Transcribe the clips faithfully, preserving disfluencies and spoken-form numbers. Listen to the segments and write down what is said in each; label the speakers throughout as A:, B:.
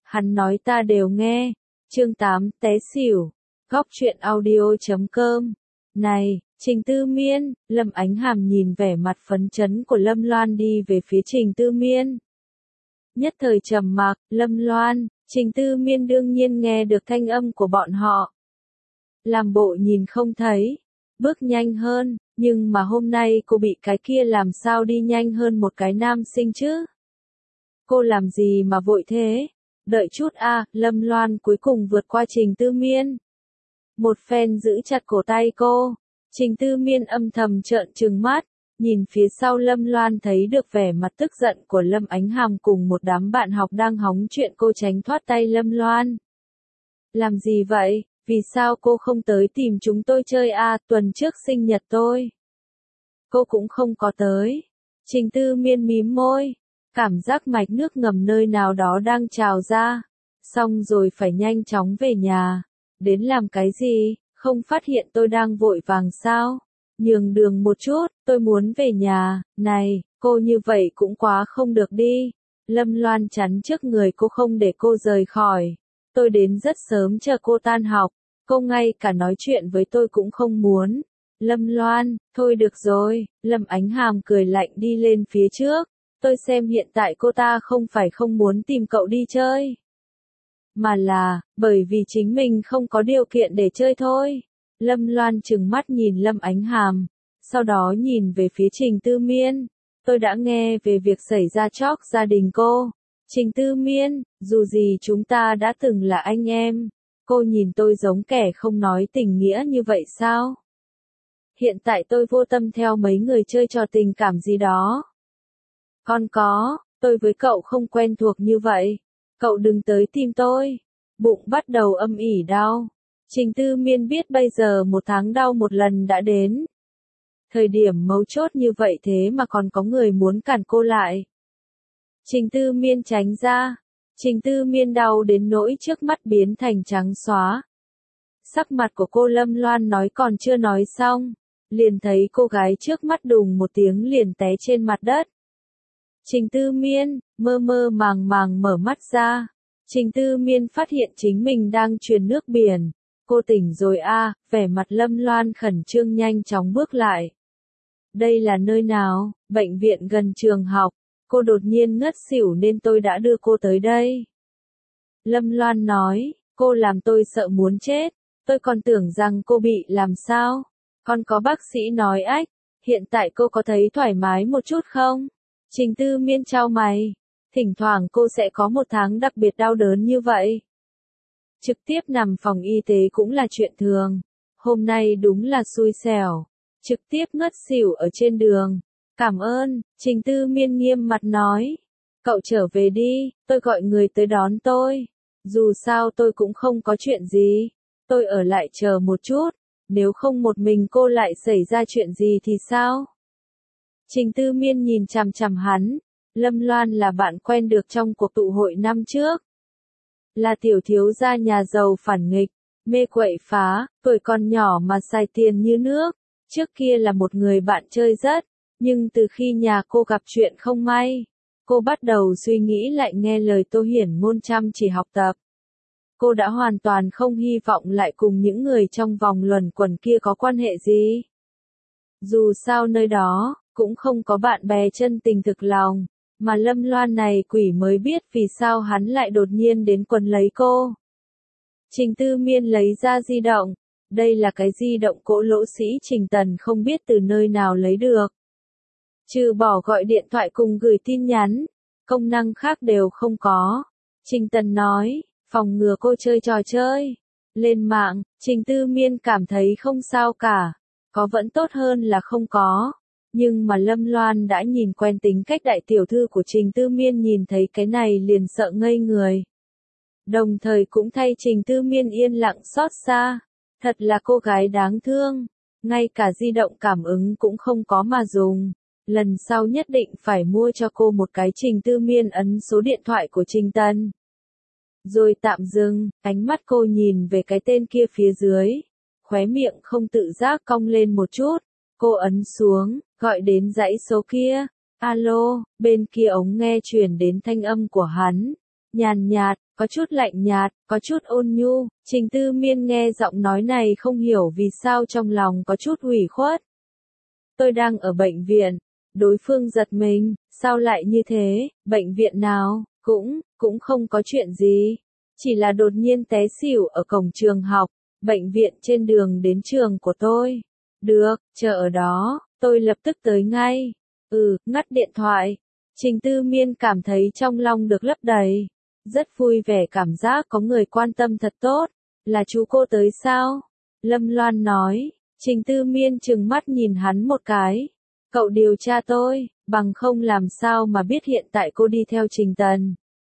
A: Hắn nói ta đều nghe. Chương tám té xỉu. Góc truyện audio chấm com. Này, Trình Tư Miên, Lâm Ánh Hàm nhìn vẻ mặt phấn chấn của Lâm Loan đi về phía Trình Tư Miên. Nhất thời trầm mặc, Lâm Loan, Trình Tư Miên đương nhiên nghe được thanh âm của bọn họ. Làm bộ nhìn không thấy, bước nhanh hơn, nhưng mà hôm nay cô bị cái kia làm sao đi nhanh hơn một cái nam sinh chứ? Cô làm gì mà vội thế? Đợi chút a, Lâm Loan cuối cùng vượt qua Trình Tư Miên. Một phen giữ chặt cổ tay cô, Trình Tư Miên âm thầm trợn trừng mắt, nhìn phía sau Lâm Loan thấy được vẻ mặt tức giận của Lâm Ánh Hàm cùng một đám bạn học đang hóng chuyện, cô tránh thoát tay Lâm Loan. Làm gì vậy? Vì sao cô không tới tìm chúng tôi chơi a, tuần trước sinh nhật tôi. Cô cũng không có tới. Trình Tư Miên mím môi, cảm giác mạch nước ngầm nơi nào đó đang trào ra. Xong rồi phải nhanh chóng về nhà. Đến làm cái gì, không phát hiện tôi đang vội vàng sao? Nhường đường một chút, tôi muốn về nhà. Này, cô như vậy cũng quá không được đi. Lâm Loan chắn trước người cô không để cô rời khỏi. Tôi đến rất sớm chờ cô tan học. Cô ngay cả nói chuyện với tôi cũng không muốn. Lâm Loan, thôi được rồi. Lâm Ánh Hàm cười lạnh đi lên phía trước. Tôi xem hiện tại cô ta không phải không muốn tìm cậu đi chơi, mà là, bởi vì chính mình không có điều kiện để chơi thôi. Lâm Loan trừng mắt nhìn Lâm Ánh Hàm, sau đó nhìn về phía Trình Tư Miên. Tôi đã nghe về việc xảy ra chóc gia đình cô. Trình Tư Miên, dù gì chúng ta đã từng là anh em. Cô nhìn tôi giống kẻ không nói tình nghĩa như vậy sao? Hiện tại tôi vô tâm theo mấy người chơi trò tình cảm gì đó. Còn có, tôi với cậu không quen thuộc như vậy. Cậu đừng tới tìm tôi. Bụng bắt đầu âm ỉ đau. Trình Tư Miên biết bây giờ một tháng đau một lần đã đến. Thời điểm mấu chốt như vậy thế mà còn có người muốn cản cô lại. Trình Tư Miên tránh ra. Trình Tư Miên đau đến nỗi trước mắt biến thành trắng xóa. Sắc mặt của cô Lâm Loan nói còn chưa nói xong. Liền thấy cô gái trước mắt đùng một tiếng liền té trên mặt đất. Trình Tư Miên, mơ mơ màng màng mở mắt ra. Trình Tư Miên phát hiện chính mình đang truyền nước biển. Cô tỉnh rồi a, vẻ mặt Lâm Loan khẩn trương nhanh chóng bước lại. Đây là nơi nào? Bệnh viện gần trường học. Cô đột nhiên ngất xỉu nên tôi đã đưa cô tới đây. Lâm Loan nói, cô làm tôi sợ muốn chết. Tôi còn tưởng rằng cô bị làm sao? Còn có bác sĩ nói ách, hiện tại cô có thấy thoải mái một chút không? Trình Tư Miên chau mày, thỉnh thoảng cô sẽ có một tháng đặc biệt đau đớn như vậy. Trực tiếp nằm phòng y tế cũng là chuyện thường. Hôm nay đúng là xui xẻo. Trực tiếp ngất xỉu ở trên đường. Cảm ơn, Trình Tư Miên nghiêm mặt nói. Cậu trở về đi, tôi gọi người tới đón tôi. Dù sao tôi cũng không có chuyện gì. Tôi ở lại chờ một chút. Nếu không một mình cô lại xảy ra chuyện gì thì sao? Trình Tư Miên nhìn chằm chằm hắn. Lâm Loan là bạn quen được trong cuộc tụ hội năm trước. Là tiểu thiếu gia nhà giàu phản nghịch, mê quậy phá, tuổi còn nhỏ mà xài tiền như nước. Trước kia là một người bạn chơi rất, nhưng từ khi nhà cô gặp chuyện không may, cô bắt đầu suy nghĩ lại nghe lời Tô Hiển Ngôn chăm chỉ học tập. Cô đã hoàn toàn không hy vọng lại cùng những người trong vòng luẩn quẩn kia có quan hệ gì. Dù sao nơi đó, cũng không có bạn bè chân tình thực lòng, mà Lâm Loan này quỷ mới biết vì sao hắn lại đột nhiên đến quấn lấy cô. Trình Tư Miên lấy ra di động, đây là cái di động cỗ lỗ sĩ Trình Tần không biết từ nơi nào lấy được. Trừ bỏ gọi điện thoại cùng gửi tin nhắn, công năng khác đều không có. Trình Tần nói, phòng ngừa cô chơi trò chơi. Lên mạng, Trình Tư Miên cảm thấy không sao cả, có vẫn tốt hơn là không có. Nhưng mà Lâm Loan đã nhìn quen tính cách đại tiểu thư của Trình Tư Miên, nhìn thấy cái này liền sợ ngây người. Đồng thời cũng thay Trình Tư Miên yên lặng xót xa. Thật là cô gái đáng thương. Ngay cả di động cảm ứng cũng không có mà dùng. Lần sau nhất định phải mua cho cô một cái. Trình Tư Miên ấn số điện thoại của Trình Tần. Rồi tạm dừng, ánh mắt cô nhìn về cái tên kia phía dưới. Khóe miệng không tự giác cong lên một chút. Cô ấn xuống, gọi đến dãy số kia. Alo, bên kia ống nghe truyền đến thanh âm của hắn. nhàn nhạt, có chút lạnh nhạt, có chút ôn nhu. Trình Tư Miên nghe giọng nói này không hiểu vì sao trong lòng có chút ủy khuất. Tôi đang ở bệnh viện. Đối phương giật mình, sao lại như thế, bệnh viện nào, cũng, cũng không có chuyện gì. Chỉ là đột nhiên té xỉu ở cổng trường học, bệnh viện trên đường đến trường của tôi. Được, chờ ở đó, tôi lập tức tới ngay. Ừ, ngắt điện thoại. Trình Tư Miên cảm thấy trong lòng được lấp đầy. Rất vui vẻ cảm giác có người quan tâm thật tốt. Là chú cô tới sao? Lâm Loan nói. Trình Tư Miên trừng mắt nhìn hắn một cái. Cậu điều tra tôi, bằng không làm sao mà biết hiện tại cô đi theo Trình Tần.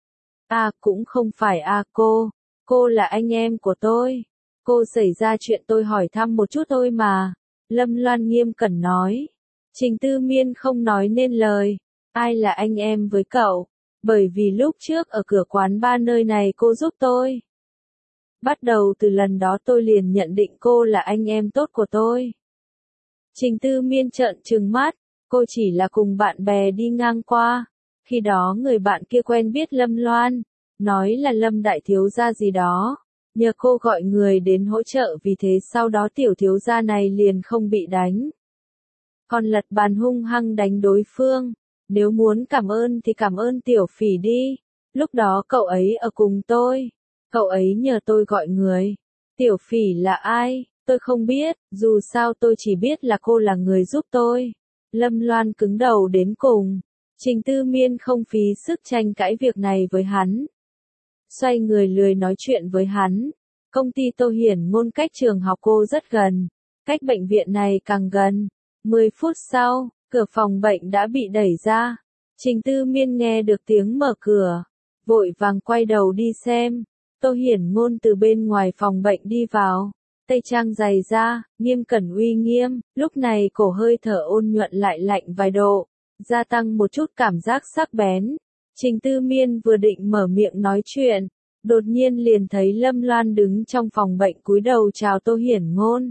A: À cũng không phải à cô, cô là anh em của tôi. Cô xảy ra chuyện tôi hỏi thăm một chút thôi mà. Lâm Loan nghiêm cẩn nói. Trình Tư Miên không nói nên lời. Ai là anh em với cậu? Bởi vì lúc trước ở cửa quán ba nơi này cô giúp tôi. Bắt đầu từ lần đó tôi liền nhận định cô là anh em tốt của tôi. Trình Tư Miên trợn trừng mắt, cô chỉ là cùng bạn bè đi ngang qua. Khi đó người bạn kia quen biết Lâm Loan, nói là Lâm đại thiếu gia gì đó, nhờ cô gọi người đến hỗ trợ vì thế sau đó tiểu thiếu gia này liền không bị đánh. Còn lật bàn hung hăng đánh đối phương, nếu muốn cảm ơn thì cảm ơn tiểu phỉ đi, lúc đó cậu ấy ở cùng tôi, cậu ấy nhờ tôi gọi người. Tiểu phỉ là ai? Tôi không biết, dù sao tôi chỉ biết là cô là người giúp tôi. Lâm Loan cứng đầu đến cùng. Trình Tư Miên không phí sức tranh cãi việc này với hắn. Xoay người lười nói chuyện với hắn. Công ty Tô Hiển Ngôn cách trường học cô rất gần. Cách bệnh viện này càng gần. mười phút sau, cửa phòng bệnh đã bị đẩy ra. Trình Tư Miên nghe được tiếng mở cửa. Vội vàng quay đầu đi xem. Tô Hiển Ngôn từ bên ngoài phòng bệnh đi vào. Tây trang dày da, nghiêm cẩn uy nghiêm, lúc này cổ hơi thở ôn nhuận lại lạnh vài độ, gia tăng một chút cảm giác sắc bén. Trình Tư Miên vừa định mở miệng nói chuyện, đột nhiên liền thấy Lâm Loan đứng trong phòng bệnh cúi đầu chào Tô Hiển Ngôn.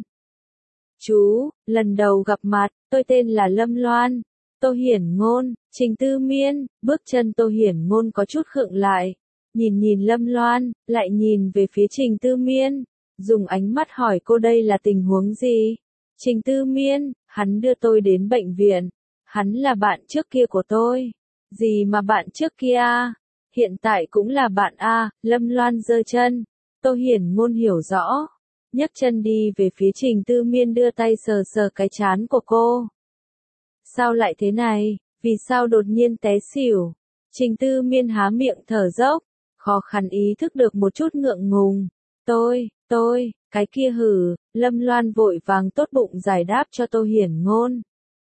A: Chú, lần đầu gặp mặt, tôi tên là Lâm Loan. Tô Hiển Ngôn, Trình Tư Miên, bước chân Tô Hiển Ngôn có chút khựng lại, nhìn nhìn Lâm Loan, lại nhìn về phía Trình Tư Miên. Dùng ánh mắt hỏi cô đây là tình huống gì? Trình Tư Miên, hắn đưa tôi đến bệnh viện. Hắn là bạn trước kia của tôi. Gì mà bạn trước kia? Hiện tại cũng là bạn a. Lâm Loan giơ chân. Tô Hiển Ngôn hiểu rõ. Nhấc chân đi về phía Trình Tư Miên đưa tay sờ sờ cái trán của cô. Sao lại thế này? Vì sao đột nhiên té xỉu? Trình Tư Miên há miệng thở dốc. Khó khăn ý thức được một chút ngượng ngùng. Tôi, tôi, cái kia hử, Lâm Loan vội vàng tốt bụng giải đáp cho Tô Hiển Ngôn.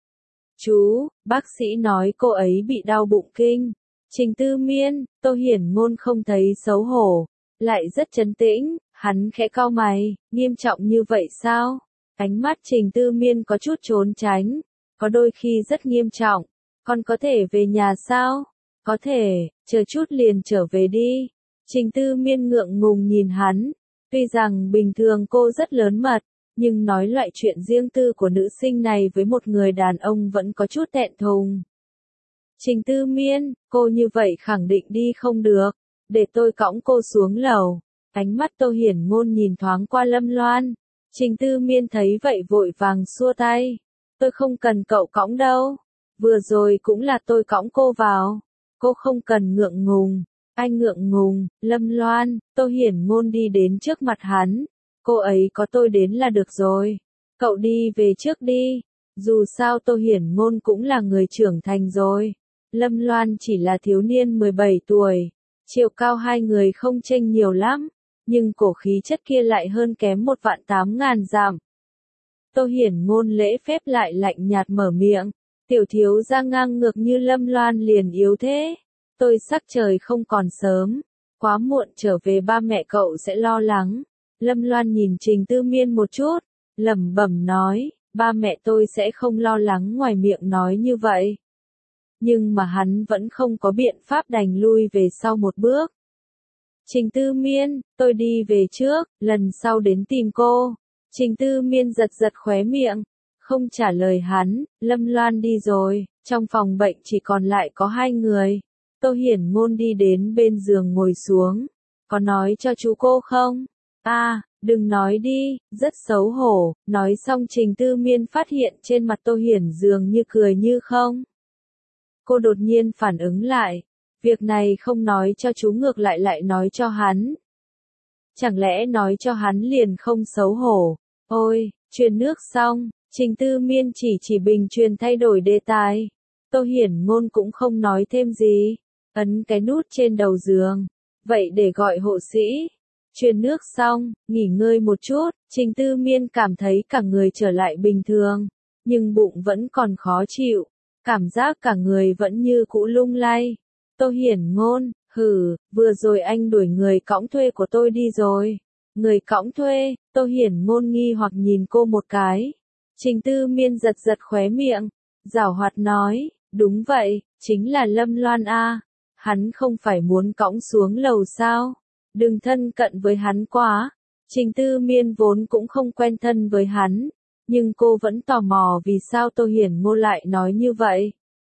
A: Chú, bác sĩ nói cô ấy bị đau bụng kinh. Trình Tư Miên, Tô Hiển Ngôn không thấy xấu hổ, lại rất trấn tĩnh, hắn khẽ cau mày, nghiêm trọng như vậy sao? Ánh mắt Trình Tư Miên có chút trốn tránh, có đôi khi rất nghiêm trọng, con có thể về nhà sao? Có thể, chờ chút liền trở về đi. Trình Tư Miên ngượng ngùng nhìn hắn. Tuy rằng bình thường cô rất lớn mật, nhưng nói loại chuyện riêng tư của nữ sinh này với một người đàn ông vẫn có chút thẹn thùng. Trình Tư Miên, cô như vậy khẳng định đi không được, để tôi cõng cô xuống lầu. Ánh mắt Tô Hiển Ngôn nhìn thoáng qua Lâm Loan. Trình Tư Miên thấy vậy vội vàng xua tay. Tôi không cần cậu cõng đâu. Vừa rồi cũng là tôi cõng cô vào. Cô không cần ngượng ngùng. Anh ngượng ngùng, Lâm Loan, Tô Hiển Ngôn đi đến trước mặt hắn. Cô ấy có tôi đến là được rồi. Cậu đi về trước đi. Dù sao Tô Hiển Ngôn cũng là người trưởng thành rồi. Lâm Loan chỉ là thiếu niên mười bảy tuổi. Chiều cao hai người không chênh nhiều lắm. Nhưng cổ khí chất kia lại hơn kém một vạn tám ngàn dặm. Tô Hiển Ngôn lễ phép lại lạnh nhạt mở miệng. Tiểu thiếu gia ngang ngược như Lâm Loan liền yếu thế. Tôi sắc trời không còn sớm, quá muộn trở về ba mẹ cậu sẽ lo lắng. Lâm Loan nhìn Trình Tư Miên một chút, lẩm bẩm nói, ba mẹ tôi sẽ không lo lắng, ngoài miệng nói như vậy. Nhưng mà hắn vẫn không có biện pháp đành lui về sau một bước. Trình Tư Miên, tôi đi về trước, lần sau đến tìm cô. Trình Tư Miên giật giật khóe miệng, không trả lời hắn. Lâm Loan đi rồi, trong phòng bệnh chỉ còn lại có hai người. Tô Hiển Ngôn đi đến bên giường ngồi xuống. Có nói cho chú cô không? À, đừng nói đi, rất xấu hổ. Nói xong Trình Tư Miên phát hiện trên mặt Tô Hiển dường như cười như không. Cô đột nhiên phản ứng lại. Việc này không nói cho chú ngược lại lại nói cho hắn. Chẳng lẽ nói cho hắn liền không xấu hổ? Ôi, truyền nước xong, Trình Tư Miên chỉ chỉ bình truyền thay đổi đề tài. Tô Hiển Ngôn cũng không nói thêm gì. Ấn cái nút trên đầu giường. Vậy để gọi hộ sĩ. Truyền nước xong, nghỉ ngơi một chút, Trình Tư Miên cảm thấy cả người trở lại bình thường. Nhưng bụng vẫn còn khó chịu. Cảm giác cả người vẫn như cũ lung lay. Tô Hiển Ngôn, hừ, vừa rồi anh đuổi người cõng thuê của tôi đi rồi. Người cõng thuê, Tô Hiển Ngôn nghi hoặc nhìn cô một cái. Trình Tư Miên giật giật khóe miệng. Giảo hoạt nói, đúng vậy, chính là Lâm Loan a. Hắn không phải muốn cõng xuống lầu sao? Đừng thân cận với hắn quá. Trình Tư Miên vốn cũng không quen thân với hắn. Nhưng cô vẫn tò mò vì sao Tô Hiển Ngôn lại nói như vậy.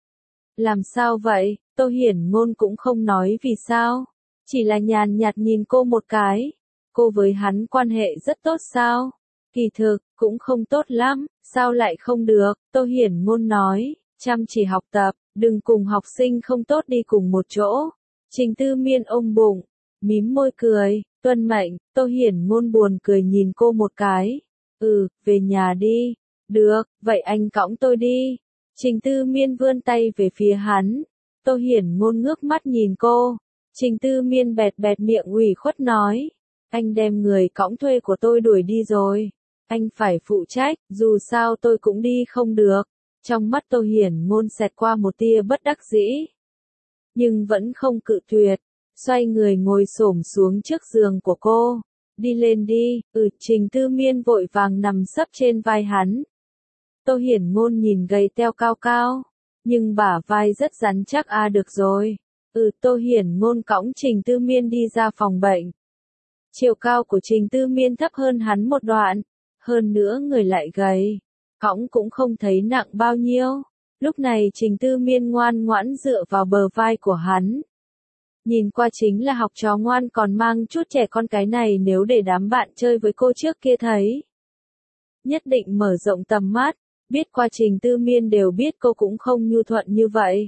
A: Làm sao vậy? Tô Hiển Ngôn cũng không nói vì sao. Chỉ là nhàn nhạt nhìn cô một cái. Cô với hắn quan hệ rất tốt sao? Kỳ thực, cũng không tốt lắm. Sao lại không được? Tô Hiển Ngôn nói. Chăm chỉ học tập, đừng cùng học sinh không tốt đi cùng một chỗ. Trình Tư Miên ôm bụng, mím môi cười. Tuân mệnh. Tô Hiển Ngôn buồn cười nhìn cô một cái. Ừ, về nhà đi. Được, vậy anh cõng tôi đi. Trình Tư Miên vươn tay về phía hắn. Tô Hiển Ngôn ngước mắt nhìn cô. Trình Tư Miên bẹt bẹt miệng ủy khuất nói. Anh đem người cõng thuê của tôi đuổi đi rồi. Anh phải phụ trách, dù sao tôi cũng đi không được. Trong mắt Tô Hiển Ngôn xẹt qua một tia bất đắc dĩ. Nhưng vẫn không cự tuyệt. Xoay người ngồi xổm xuống trước giường của cô. Đi lên đi, ừ, Trình Tư Miên vội vàng nằm sấp trên vai hắn. Tô Hiển Ngôn nhìn gầy teo cao cao. Nhưng bả vai rất rắn chắc à được rồi. Ừ, Tô Hiển Ngôn cõng Trình Tư Miên đi ra phòng bệnh. Chiều cao của Trình Tư Miên thấp hơn hắn một đoạn. Hơn nữa người lại gầy. Cõng cũng không thấy nặng bao nhiêu. Lúc này Trình Tư Miên ngoan ngoãn dựa vào bờ vai của hắn. Nhìn qua chính là học trò ngoan còn mang chút trẻ con, cái này nếu để đám bạn chơi với cô trước kia thấy. Nhất định mở rộng tầm mắt. Biết qua Trình Tư Miên đều biết cô cũng không nhu thuận như vậy.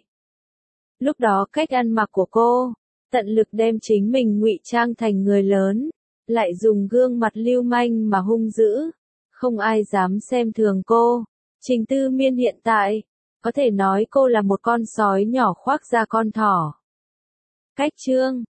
A: Lúc đó cách ăn mặc của cô, tận lực đem chính mình ngụy trang thành người lớn, lại dùng gương mặt lưu manh mà hung dữ, không ai dám xem thường cô. Trình Tư Miên hiện tại, có thể nói cô là một con sói nhỏ khoác da con thỏ. Cách chương